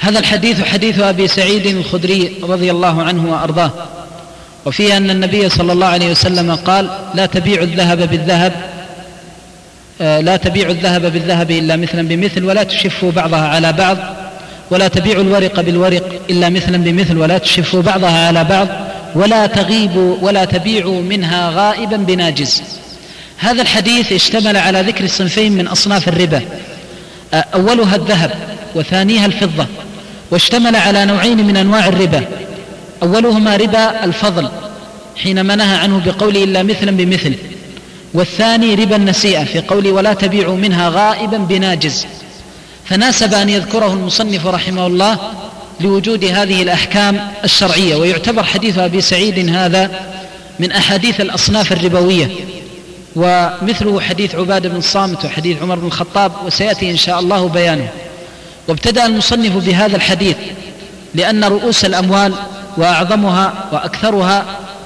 هذا الحديث حديث أبي سعيد الخدري رضي الله عنه وأرضاه، وفيه أن النبي صلى الله عليه وسلم قال: لا تبيع الذهب بالذهب إلا مثلا بمثل، ولا تشفوا بعضها على بعض، ولا تبيعوا الورق بالورق إلا مثلا بمثل، ولا تشفوا بعضها على بعض، ولا تبيعوا منها غائبا بناجز. هذا الحديث اشتمل على ذكر صنفين من أصناف الربا، أولها الذهب وثانيها الفضة، واشتمل على نوعين من أنواع الربا، أولهما ربا الفضل حينما نهى عنه بقوله إلا مثلا بمثل، والثاني ربا النسيئة في قوله ولا تبيعوا منها غائبا بناجز. فناسب أن يذكره المصنف رحمه الله لوجود هذه الأحكام الشرعية، ويعتبر حديث أبي سعيد هذا من أحاديث الأصناف الربوية، ومثله حديث عبادة بن الصامت وحديث عمر بن الخطاب، وسيأتي إن شاء الله بيانه. وابتدأ المصنف بهذا الحديث لأن رؤوس الأموال وأعظمها وأكثرها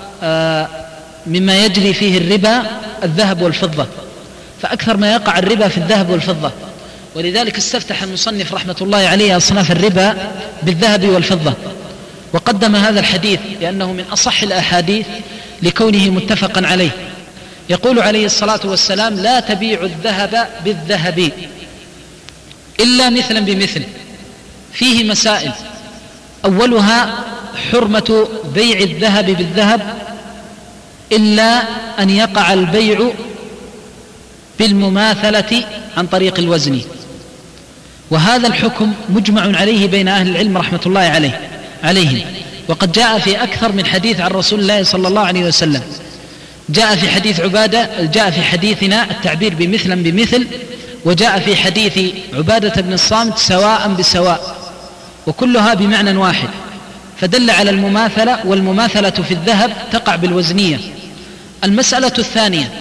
مما يجري فيه الربا الذهب والفضة، فأكثر ما يقع الربا في الذهب والفضة، ولذلك استفتح المصنف رحمة الله عليه أصناف الربا بالذهب والفضة، وقدم هذا الحديث لأنه من أصح الأحاديث لكونه متفقا عليه. يقول عليه الصلاة والسلام: لا تبيع الذهب بالذهب إلا مثلا بمثل. فيه مسائل، أولها حرمة بيع الذهب بالذهب إلا أن يقع البيع بالمماثلة عن طريق الوزن، وهذا الحكم مجمع عليه بين أهل العلم رحمة الله عليهم، وقد جاء في أكثر من حديث عن رسول الله صلى الله عليه وسلم. جاء في حديث عبادة، جاء في حديثنا التعبير بمثلا بمثل، وجاء في حديث عبادة بن الصامت سواء بسواء، وكلها بمعنى واحد، فدل على المماثلة، والمماثلة في الذهب تقع بالوزنية. المسألة الثانية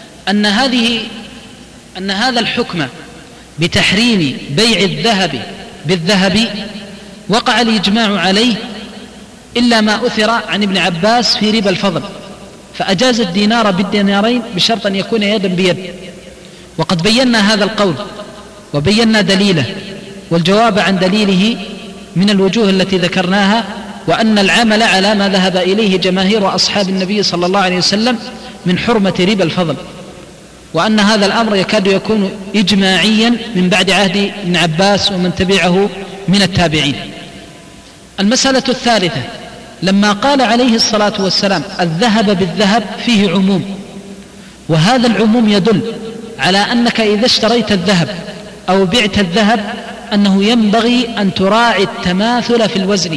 أن هذا الحكم بتحريم بيع الذهب بالذهب وقع الإجماع عليه إلا ما أثر عن ابن عباس في ربا الفضل، فأجاز الدينار بالدينارين بشرط أن يكون يدا بيد. وقد بينا هذا القول وبينا دليله، والجواب عن دليله من الوجوه التي ذكرناها، وأن العمل على ما ذهب إليه جماهير أصحاب النبي صلى الله عليه وسلم من حرمة ربا الفضل، وأن هذا الأمر يكاد يكون إجماعيا من بعد عهد ابن عباس ومن تبعه من التابعين. المسألة الثالثة، لما قال عليه الصلاة والسلام الذهب بالذهب فيه عموم، وهذا العموم يدل على أنك إذا اشتريت الذهب أو بعت الذهب أنه ينبغي أن تراعي التماثل في الوزن،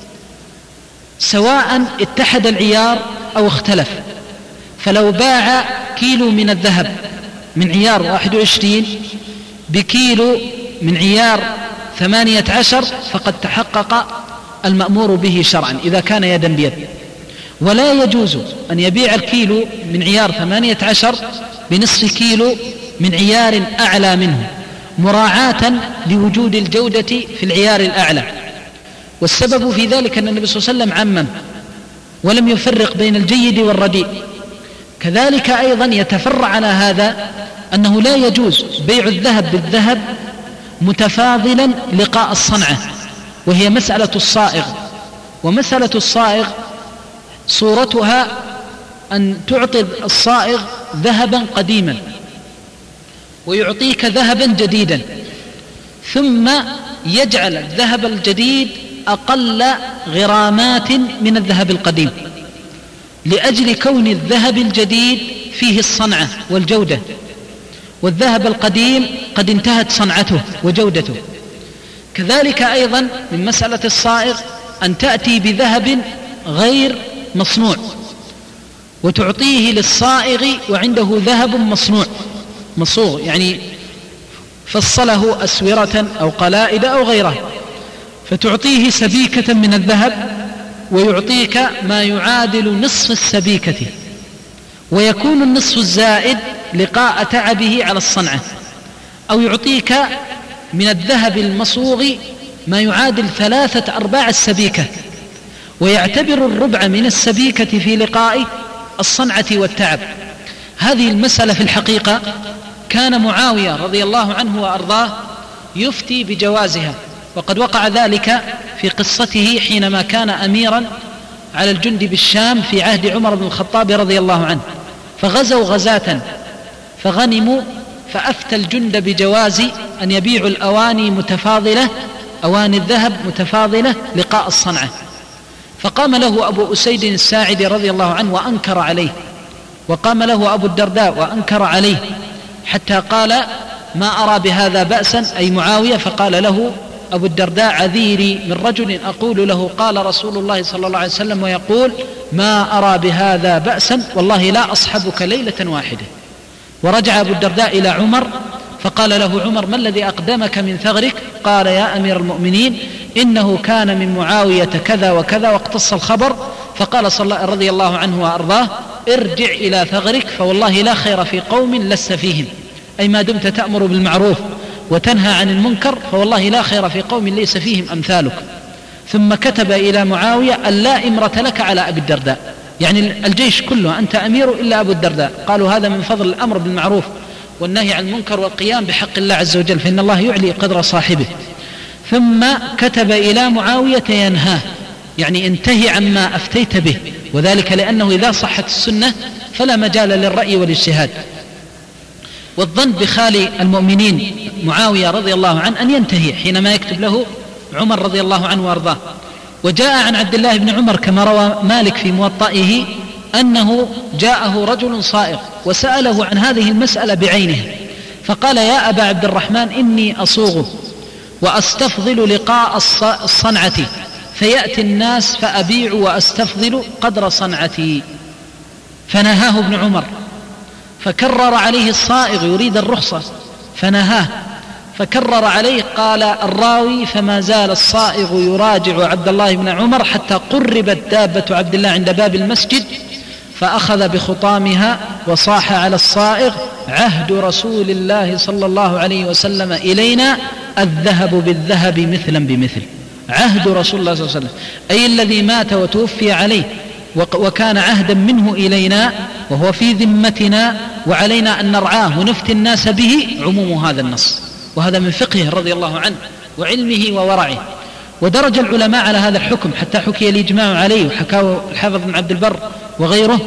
سواء اتحد العيار أو اختلف. فلو باع كيلو من الذهب من عيار 21 بكيلو من عيار 18 فقد تحقق المأمور به شرعا إذا كان يدا بيد. ولا يجوز أن يبيع الكيلو من عيار 18 بنصف كيلو من عيار أعلى منه، مراعاة لوجود الجودة في العيار الأعلى. والسبب في ذلك أن النبي صلى الله عليه وسلم عمم ولم يفرق بين الجيد والرديء. كذلك أيضا يتفرع على هذا أنه لا يجوز بيع الذهب بالذهب متفاضلا لقاء الصنعة، وهي مسألة الصائغ. ومسألة الصائغ صورتها أن تعطي الصائغ ذهبا قديما ويعطيك ذهبا جديدا، ثم يجعل الذهب الجديد أقل غرامات من الذهب القديم، لأجل كون الذهب الجديد فيه الصنعة والجودة، والذهب القديم قد انتهت صنعته وجودته. كذلك أيضا من مسألة الصائغ أن تأتي بذهب غير مصنوع وتعطيه للصائغ وعنده ذهب مصوغ، يعني فصله أسورة أو قلائد أو غيره، فتعطيه سبيكة من الذهب ويعطيك ما يعادل نصف السبيكة، ويكون النصف الزائد لقاء تعبه على الصنعة. أو يعطيك من الذهب المصوغ ما يعادل 3/4 السبيكة، ويعتبر الربع من السبيكة في لقاء الصنعة والتعب. هذه المسألة في الحقيقة كان معاوية رضي الله عنه وأرضاه يفتي بجوازها، وقد وقع ذلك في قصته حينما كان أميرا على الجند بالشام في عهد عمر بن الخطاب رضي الله عنه، فغزوا غزاة فغنموا، فأفتى الجند بجواز أن يبيعوا الأواني متفاضلة، أواني الذهب متفاضلة لقاء الصنعة. فقام له أبو أسيد الساعدي رضي الله عنه وأنكر عليه، وقام له أبو الدرداء وأنكر عليه، حتى قال ما أرى بهذا بأسا، أي معاوية. فقال له أبو الدرداء عذيري من رجل أقول له قال رسول الله صلى الله عليه وسلم ويقول ما أرى بهذا بأسا، والله لا أصحبك ليلة واحدة. ورجع أبو الدرداء إلى عمر فقال له عمر ما الذي أقدمك من ثغرك؟ قال يا أمير المؤمنين إنه كان من معاوية كذا وكذا، واقتص الخبر. فقال رضي الله عنه وأرضاه ارجع إلى ثغرك، فوالله لا خير في قوم لست فيهم، أي ما دمت تأمر بالمعروف وتنهى عن المنكر فوالله لا خير في قوم ليس فيهم أمثالك. ثم كتب إلى معاوية أن لا إمرة لك على أبي الدرداء، يعني الجيش كله أنت أمير إلا أبو الدرداء. قالوا هذا من فضل الأمر بالمعروف والنهي عن المنكر والقيام بحق الله عز وجل، فإن الله يعلي قدر صاحبه. ثم كتب إلى معاوية ينهاه، يعني انتهي عما أفتيت به، وذلك لأنه إذا صحت السنة فلا مجال للرأي والاجتهاد. والظن بخالي المؤمنين معاوية رضي الله عنه أن ينتهي حينما يكتب له عمر رضي الله عنه وارضاه. وجاء عن عبد الله بن عمر كما روى مالك في موطئه أنه جاءه رجل صائغ وسأله عن هذه المسألة بعينها، فقال يا أبا عبد الرحمن إني أصوغ وأستفضل لقاء الصنعة، فيأتي الناس فأبيع وأستفضل قدر صنعتي. فنهاه ابن عمر، فكرر عليه الصائغ يريد الرخصة فنهاه، فكرر عليه. قال الراوي فما زال الصائغ يراجع عبد الله بن عمر حتى قربت دابة عبد الله عند باب المسجد، فأخذ بخطامها وصاح على الصائغ عهد رسول الله صلى الله عليه وسلم إلينا الذهب بالذهب مثلا بمثل. عهد رسول الله صلى الله عليه وسلم أي الذي مات وتوفي عليه وكان عهدا منه إلينا وهو في ذمتنا وعلينا أن نرعاه ونفتي الناس به، عموم هذا النص. وهذا من فقهه رضي الله عنه وعلمه وورعه. ودرج العلماء على هذا الحكم حتى حكي الإجماع عليه، وحكاه الحافظ بن عبد البر وغيره.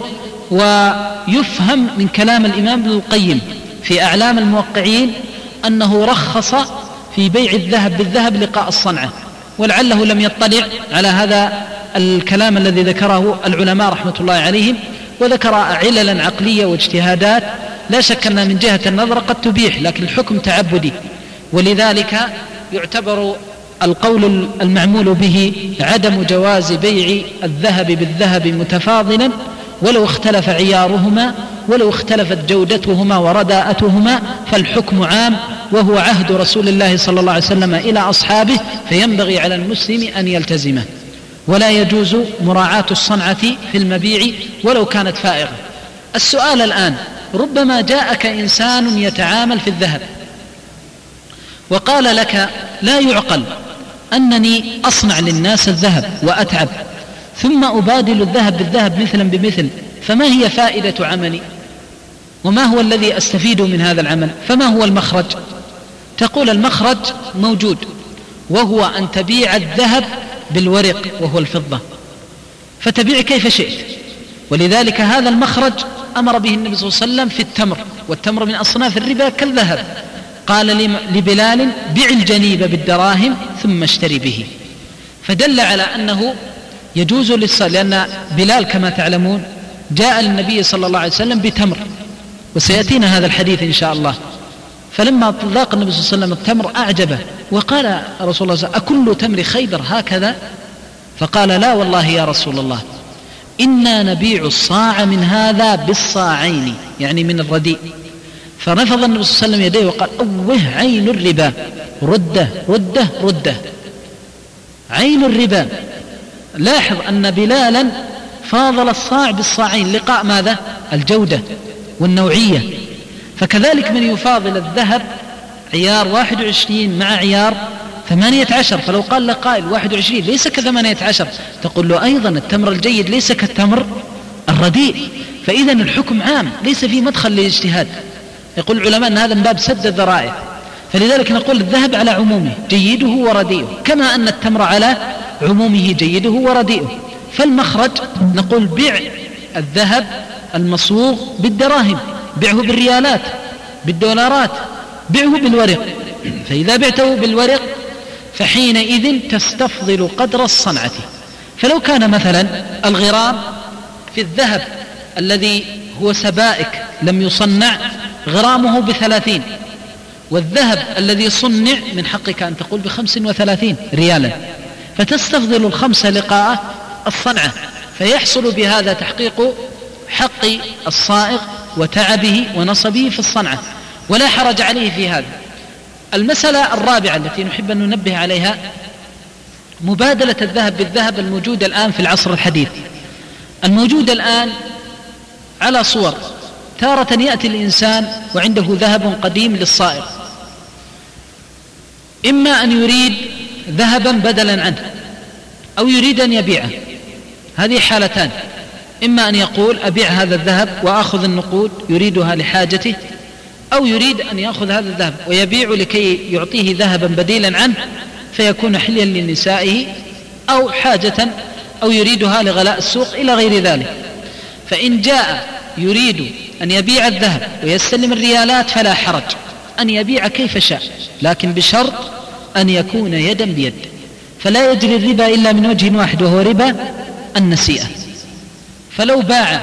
ويفهم من كلام الإمام ابن القيم في أعلام الموقعين أنه رخص في بيع الذهب بالذهب لقاء الصنعة، ولعله لم يطلع على هذا الكلام الذي ذكره العلماء رحمة الله عليهم، وذكر عللا عقلية واجتهادات لا شك أنها من جهة النظر قد تبيح، لكن الحكم تعبدي، ولذلك يعتبر القول المعمول به عدم جواز بيع الذهب بالذهب متفاضلا ولو اختلف عيارهما ولو اختلفت جودتهما ورداءتهما، فالحكم عام وهو عهد رسول الله صلى الله عليه وسلم إلى أصحابه، فينبغي على المسلم أن يلتزمه. ولا يجوز مراعاة الصنعة في المبيع ولو كانت فائغة. السؤال الآن، ربما جاءك إنسان يتعامل في الذهب وقال لك لا يعقل أنني أصنع للناس الذهب وأتعب ثم أبادل الذهب بالذهب مثلا بمثل، فما هي فائدة عملي وما هو الذي أستفيد من هذا العمل؟ فما هو المخرج؟ تقول المخرج موجود، وهو أن تبيع الذهب بالورق وهو الفضة، فتبيع كيف شئت. ولذلك هذا المخرج أمر به النبي صلى الله عليه وسلم في التمر، والتمر من أصناف الربا كالذهب. قال لبلال بع الجنيب بالدراهم ثم اشتري به، فدل على أنه يجوز لأن بلال كما تعلمون جاء للنبي صلى الله عليه وسلم بتمر، وسيأتينا هذا الحديث إن شاء الله. فلما ذاق النبي صلى الله عليه وسلم التمر أعجبه، وقال رسول الله أكل تمر خيبر هكذا؟ فقال لا والله يا رسول الله، إنا نبيع الصاع من هذا بالصاعين، يعني من الرديء. فرفض النبي صلى الله عليه وسلم يديه وقال أوه عين الربا، رده رده رده، عين الربا. لاحظ أن بلالا فاضل الصاع بالصاعين لقاء ماذا؟ الجودة والنوعية. فكذلك من يفاضل الذهب عيار 21 مع عيار 18، فلو قال لقائل 21 ليس ك18، تقول له أيضا التمر الجيد ليس كالتمر الرديء. فإذا الحكم عام ليس فيه مدخل للاجتهاد. يقول العلماء أن هذا من باب سد الذرائع. فلذلك نقول الذهب على عمومه جيده ورديئه، كما أن التمر على عمومه جيده ورديئه. فالمخرج نقول بيع الذهب المصوغ بالدراهم، بيعه بالريالات بالدولارات، بيعه بالورق. فإذا بعته بالورق فحينئذ تستفضل قدر الصنعة. فلو كان مثلا الغرام في الذهب الذي هو سبائك لم يصنع غرامه ب30، والذهب الذي صنع من حقك أن تقول ب35 ريالا، فتستفضل الخمسة لقاء الصنعة، فيحصل بهذا تحقيق حق الصائغ وتعبه ونصبه في الصنعة، ولا حرج عليه في هذا. المسألة الرابعة التي نحب أن ننبه عليها مبادلة الذهب بالذهب الموجودة الآن في العصر الحديث. الموجودة الآن على صور، تارة يأتي الإنسان وعنده ذهب قديم للصائغ، إما أن يريد ذهبا بدلا عنه أو يريد أن يبيعه. هذه حالتان، إما أن يقول أبيع هذا الذهب وأخذ النقود يريدها لحاجته، أو يريد أن يأخذ هذا الذهب ويبيع لكي يعطيه ذهبا بديلا عنه فيكون حليا لنسائه أو حاجة، أو يريدها لغلاء السوق إلى غير ذلك. فإن جاء يريد أن يبيع الذهب ويستلم الريالات فلا حرج أن يبيع كيف شاء، لكن بشرط أن يكون يدا بيد، فلا يجري الربا إلا من وجه واحد وهو ربا النسيئة. فلو باع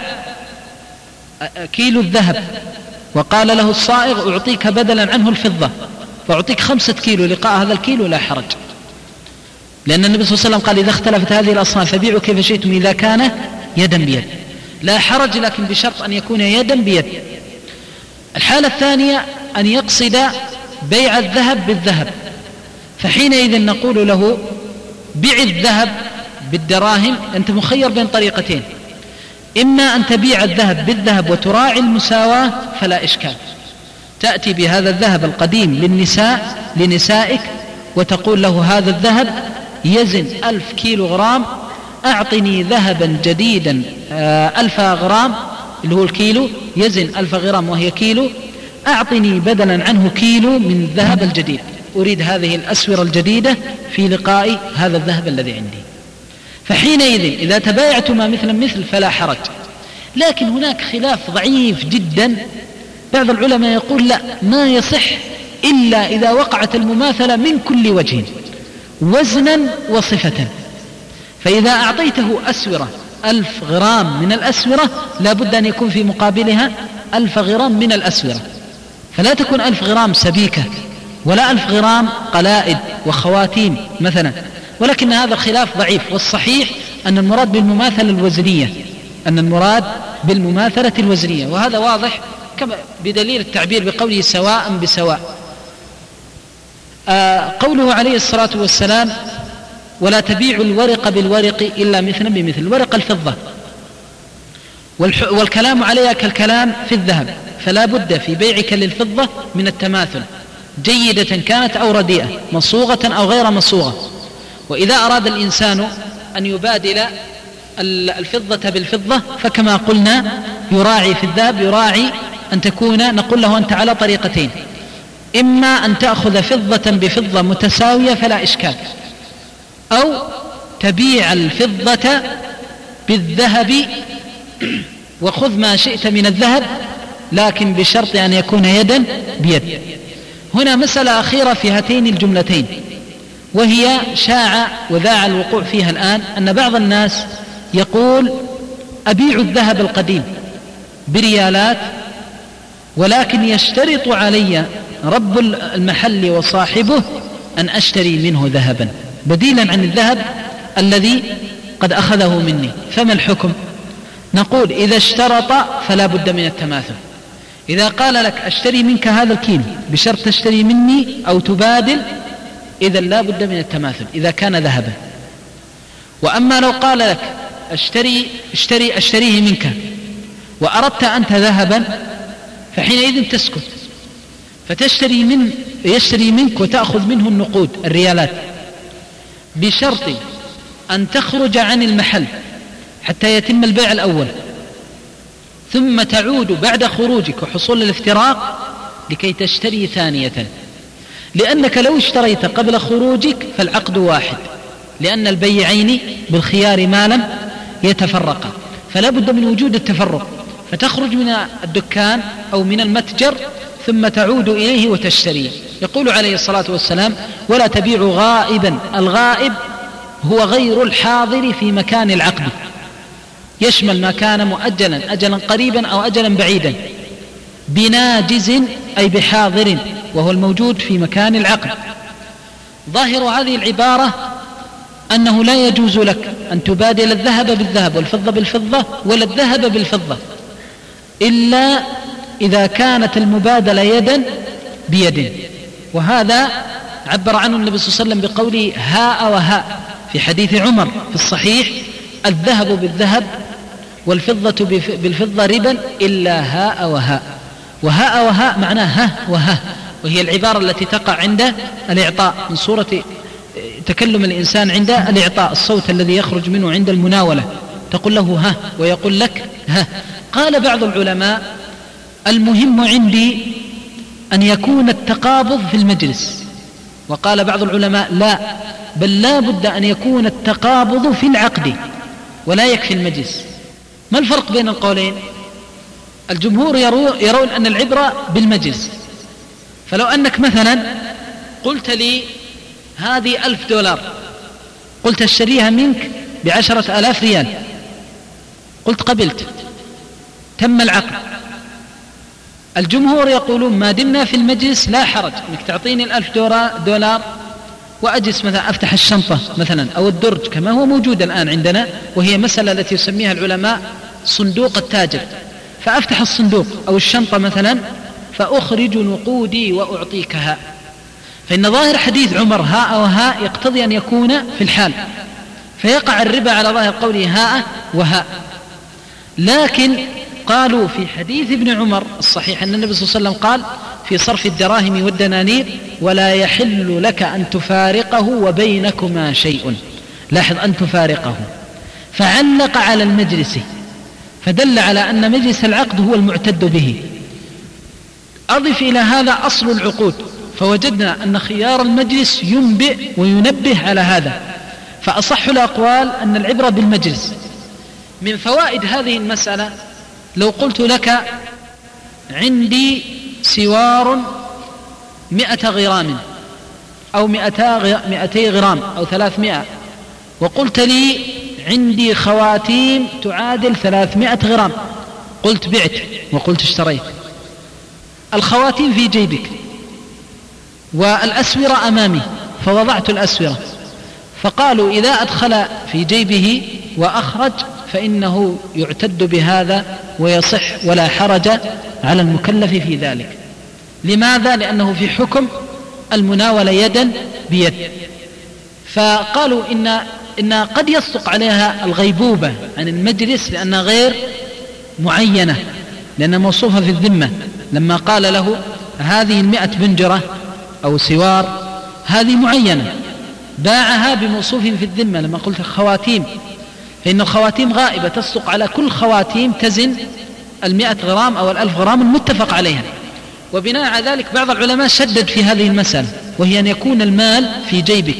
كيلو الذهب وقال له الصائغ أعطيك بدلا عنه الفضة وأعطيك 5 كيلو لقاء هذا الكيلو، لا حرج، لأن النبي صلى الله عليه وسلم قال إذا اختلفت هذه الأصناف فبيعوا كيف شئتم إذا كان يدا بيد، لا حرج، لكن بشرط أن يكون يدا بيد. الحالة الثانية أن يقصد بيع الذهب بالذهب، فحينئذ نقول له بيع الذهب بالدراهم، أنت مخير بين طريقتين، إما أن تبيع الذهب بالذهب وتراعي المساواة فلا إشكال، تأتي بهذا الذهب القديم لنسائك وتقول له هذا الذهب يزن 1000 كيلو غرام، أعطني ذهبا جديدا 1000 غرام اللي هو الكيلو يزن 1000 غرام وهي كيلو، أعطني بدلا عنه كيلو من الذهب الجديد، أريد هذه الأسورة الجديدة في لقاء هذا الذهب الذي عندي. فحينئذ إذا تبايعتما مثلا مثل فلا حرج. لكن هناك خلاف ضعيف جدا، بعض العلماء يقول لا، ما يصح إلا إذا وقعت المماثلة من كل وجه وزنا وصفة. فإذا أعطيته أسورة 1000 غرام من الأسورة لابد أن يكون في مقابلها 1000 غرام من الأسورة، فلا تكون 1000 غرام سبيكة ولا 1000 غرام قلائد وخواتيم مثلا. ولكن هذا الخلاف ضعيف، والصحيح أن المراد بالمماثلة الوزنية، أن المراد بالمماثلة الوزنية، وهذا واضح كما بدليل التعبير بقوله سواء بسواء. قوله عليه الصلاة والسلام ولا تبيع الورق بالورق إلا مثلا بمثل، الورق الفضة، والكلام عليها كالكلام في الذهب، فلا بد في بيعك للفضة من التماثل، جيدة كانت أو رديئة، مصوغة أو غير مصوغة. وإذا أراد الإنسان أن يبادل الفضة بالفضة فكما قلنا يراعي في الذهب، يراعي أن تكون، نقول له أنت على طريقتين، إما أن تأخذ فضة بفضة متساوية فلا إشكال، أو تبيع الفضة بالذهب وخذ ما شئت من الذهب، لكن بشرط أن يكون يدا بيد. هنا مسألة أخيرة في هاتين الجملتين، وهي شاع وذاع الوقوع فيها الآن، أن بعض الناس يقول أبيع الذهب القديم بريالات، ولكن يشترط علي رب المحل وصاحبه أن أشتري منه ذهبا بديلا عن الذهب الذي قد أخذه مني، فما الحكم؟ نقول إذا اشترط فلا بد من التماثل. إذا قال لك أشتري منك هذا الكيلو بشرط تشتري مني أو تبادل، إذا لا بد من التماثل إذا كان ذهبا. وأما لو قال لك أشتريه منك وأردت أنت ذهبا، فحينئذ تسكت، يشتري منك وتأخذ منه النقود الريالات، بشرط أن تخرج عن المحل حتى يتم البيع الأول، ثم تعود بعد خروجك وحصول الافتراق لكي تشتري ثانية. لأنك لو اشتريت قبل خروجك فالعقد واحد، لأن البيعين بالخيار ما لم يتفرقا، فلا بد من وجود التفرق، فتخرج من الدكان أو من المتجر ثم تعود إليه وتشتريه. يقول عليه الصلاة والسلام: ولا تبيع غائبا. الغائب هو غير الحاضر في مكان العقد، يشمل ما كان مؤجلا أجلا قريبا أو أجلا بعيدا، بناجز أي بحاضر وهو الموجود في مكان العقد. ظاهر هذه العبارة أنه لا يجوز لك أن تبادل الذهب بالذهب والفضة بالفضة ولا الذهب بالفضة إلا إذا كانت المبادلة يدا بيد، وهذا عبر عنه النبي صلى الله عليه وسلم بقوله هاء وهاء في حديث عمر في الصحيح: الذهب بالذهب والفضة بالفضة ربا إلا هاء وهاء. وهاء وهاء معناه ها وها، وهي العبارة التي تقع عند الإعطاء من صورة تكلم الإنسان عند الإعطاء، الصوت الذي يخرج منه عند المناولة، تقول له ها ويقول لك ها. قال بعض العلماء: المهم عندي أن يكون التقابض في المجلس. وقال بعض العلماء: لا، بل لا بد أن يكون التقابض في العقد ولا يكفي المجلس. ما الفرق بين القولين؟ الجمهور يرون أن العبرة بالمجلس. فلو أنك مثلا قلت لي هذه $1000، قلت اشتريها منك ب10,000 ريال، قلت قبلت، تم العقد. الجمهور يقولون ما دمنا في المجلس لا حرج انك تعطيني $1000 واجلس مثلا افتح الشنطة مثلا او الدرج كما هو موجود الان عندنا، وهي مسألة التي يسميها العلماء صندوق التاجر، فافتح الصندوق او الشنطة مثلا فاخرج نقودي واعطيكها. فان ظاهر حديث عمر هاء وهاء يقتضي ان يكون في الحال، فيقع الربا على ظاهر قوله هاء وهاء. لكن قالوا في حديث ابن عمر الصحيح أن النبي صلى الله عليه وسلم قال في صرف الدراهم والدنانير: ولا يحل لك أن تفارقه وبينكما شيء. لاحظ أن تفارقه، فعلق على المجلس، فدل على أن مجلس العقد هو المعتد به. أضف إلى هذا أصل العقود، فوجدنا أن خيار المجلس ينبئ وينبه على هذا، فأصح الأقوال أن العبرة بالمجلس. من فوائد هذه المسألة لو قلت لك عندي سوار 100 غرام أو 200 غرام أو 300، وقلت لي عندي خواتيم تعادل 300 غرام، قلت بعت وقلت اشتريت. الخواتيم في جيبك والأسورة أمامي، فوضعت الأسورة، فقالوا إذا أدخل في جيبه وأخرج فإنه يعتد بهذا ويصح ولا حرج على المكلف في ذلك. لماذا؟ لأنه في حكم المناولة يدا بيد. فقالوا إن قد يصدق عليها الغيبوبة عن المجلس لأنها غير معينة، لأنها موصوفة في الذمة. لما قال له هذه 100 بنجرة أو سوار هذه معينة، باعها بموصوف في الذمة. لما قلت خواتيم، فإن الخواتيم غائبة تصدق على كل خواتيم تزن 100 غرام أو 1000 غرام المتفق عليها. وبناء على ذلك بعض العلماء شدد في هذه المسألة، وهي أن يكون المال في جيبك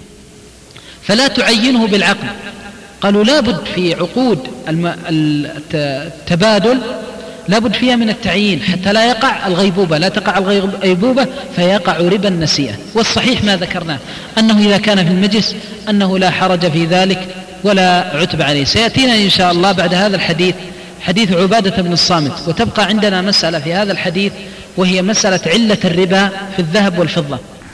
فلا تعينه بالعقد. قالوا لابد في عقود التبادل لابد فيها من التعيين حتى لا يقع الغيبوبة، لا تقع الغيبوبة فيقع ربا النسيئة. والصحيح ما ذكرناه أنه إذا كان في المجلس أنه لا حرج في ذلك ولا عتب عليه. سيأتينا إن شاء الله بعد هذا الحديث حديث عبادة بن الصامت، وتبقى عندنا مسألة في هذا الحديث وهي مسألة علة الربا في الذهب والفضة.